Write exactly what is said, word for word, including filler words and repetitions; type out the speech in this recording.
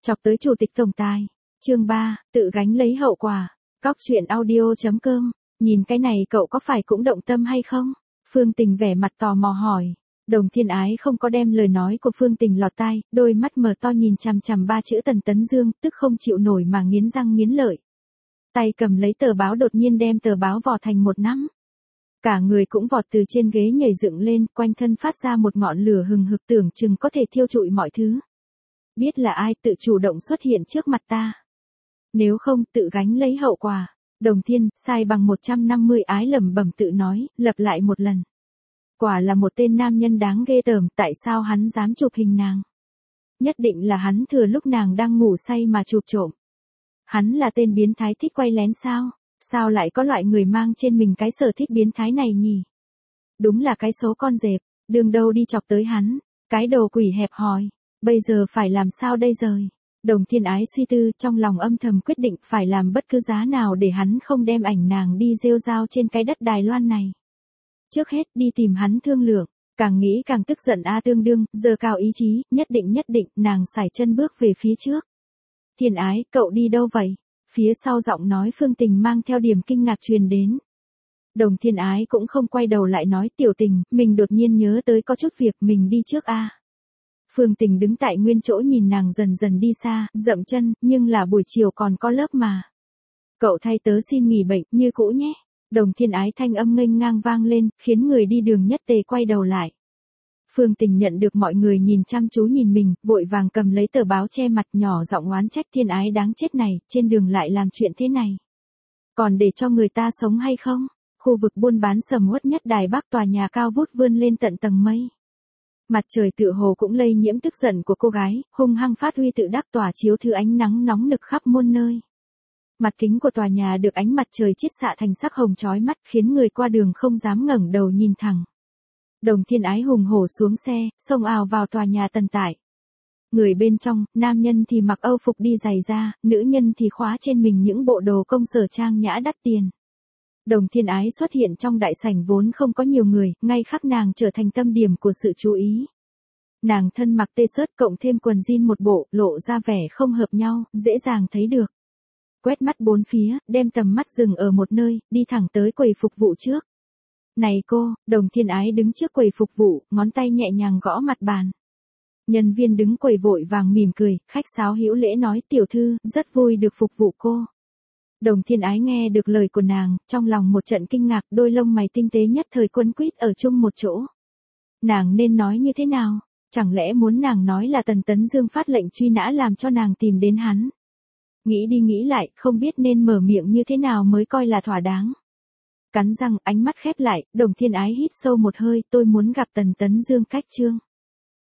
Chọc tới chủ tịch tổng tài. Chương ba, tự gánh lấy hậu quả. Cóc truyện audio chấm com. Nhìn cái này cậu có phải cũng động tâm hay không? Phương Tình vẻ mặt tò mò hỏi. Đồng Thiên Ái không có đem lời nói của Phương Tình lọt tai, đôi mắt mở to nhìn chằm chằm ba chữ Tần Tấn Dương, tức không chịu nổi mà nghiến răng nghiến lợi. Tay cầm lấy tờ báo đột nhiên đem tờ báo vò thành một nắm. Cả người cũng vọt từ trên ghế nhảy dựng lên, quanh thân phát ra một ngọn lửa hừng hực tưởng chừng có thể thiêu trụi mọi thứ. Biết là ai tự chủ động xuất hiện trước mặt ta. Nếu không tự gánh lấy hậu quả. Đồng Thiên, sai bằng một trăm năm mươi ái lẩm bẩm tự nói, lặp lại một lần. Quả là một tên nam nhân đáng ghê tởm, tại sao hắn dám chụp hình nàng? Nhất định là hắn thừa lúc nàng đang ngủ say mà chụp trộm. Hắn là tên biến thái thích quay lén sao? Sao lại có loại người mang trên mình cái sở thích biến thái này nhỉ? Đúng là cái số con dẹp, đường đâu đi chọc tới hắn, cái đồ quỷ hẹp hòi, bây giờ phải làm sao đây rồi? Đồng Thiên Ái suy tư, trong lòng âm thầm quyết định phải làm bất cứ giá nào để hắn không đem ảnh nàng đi rêu rao trên cái đất Đài Loan này. Trước hết đi tìm hắn thương lượng, càng nghĩ càng tức giận a tương đương, giờ cao ý chí, nhất định nhất định, nàng sải chân bước về phía trước. Thiên Ái, cậu đi đâu vậy? Phía sau giọng nói Phương Tình mang theo điểm kinh ngạc truyền đến. Đồng Thiên Ái cũng không quay đầu lại nói Tiểu Tình, mình đột nhiên nhớ tới có chút việc mình đi trước a. Phương Tình đứng tại nguyên chỗ nhìn nàng dần dần đi xa, dậm chân, nhưng là buổi chiều còn có lớp mà. Cậu thay tớ xin nghỉ bệnh, như cũ nhé. Đồng Thiên Ái thanh âm nghênh ngang vang lên, khiến người đi đường nhất tề quay đầu lại. Phương Tình nhận được mọi người nhìn chăm chú nhìn mình, vội vàng cầm lấy tờ báo che mặt nhỏ giọng oán trách Thiên Ái đáng chết này, trên đường lại làm chuyện thế này. Còn để cho người ta sống hay không? Khu vực buôn bán sầm uất nhất Đài Bắc tòa nhà cao vút vươn lên tận tầng mây. Mặt trời tựa hồ cũng lây nhiễm tức giận của cô gái, hung hăng phát huy tự đắc tỏa chiếu thứ ánh nắng nóng nực khắp muôn nơi. Mặt kính của tòa nhà được ánh mặt trời chiết xạ thành sắc hồng chói mắt, khiến người qua đường không dám ngẩng đầu nhìn thẳng. Đồng Thiên Ái hùng hổ xuống xe, xông ào vào tòa nhà tần tại. Người bên trong, nam nhân thì mặc âu phục đi giày da, nữ nhân thì khóa trên mình những bộ đồ công sở trang nhã đắt tiền. Đồng Thiên Ái xuất hiện trong đại sảnh vốn không có nhiều người, ngay khắc nàng trở thành tâm điểm của sự chú ý. Nàng thân mặc tê-shirt cộng thêm quần jean một bộ, lộ ra vẻ không hợp nhau, dễ dàng thấy được. Quét mắt bốn phía, đem tầm mắt dừng ở một nơi, đi thẳng tới quầy phục vụ trước. Này cô, Đồng Thiên Ái đứng trước quầy phục vụ, ngón tay nhẹ nhàng gõ mặt bàn. Nhân viên đứng quầy vội vàng mỉm cười, khách sáo hữu lễ nói tiểu thư, rất vui được phục vụ cô. Đồng Thiên Ái nghe được lời của nàng, trong lòng một trận kinh ngạc, đôi lông mày tinh tế nhất thời quấn quýt ở chung một chỗ. Nàng nên nói như thế nào? Chẳng lẽ muốn nàng nói là Tần Tấn Dương phát lệnh truy nã làm cho nàng tìm đến hắn? Nghĩ đi nghĩ lại, không biết nên mở miệng như thế nào mới coi là thỏa đáng. Cắn răng, ánh mắt khép lại, Đồng Thiên Ái hít sâu một hơi, tôi muốn gặp Tần Tấn Dương cách chương.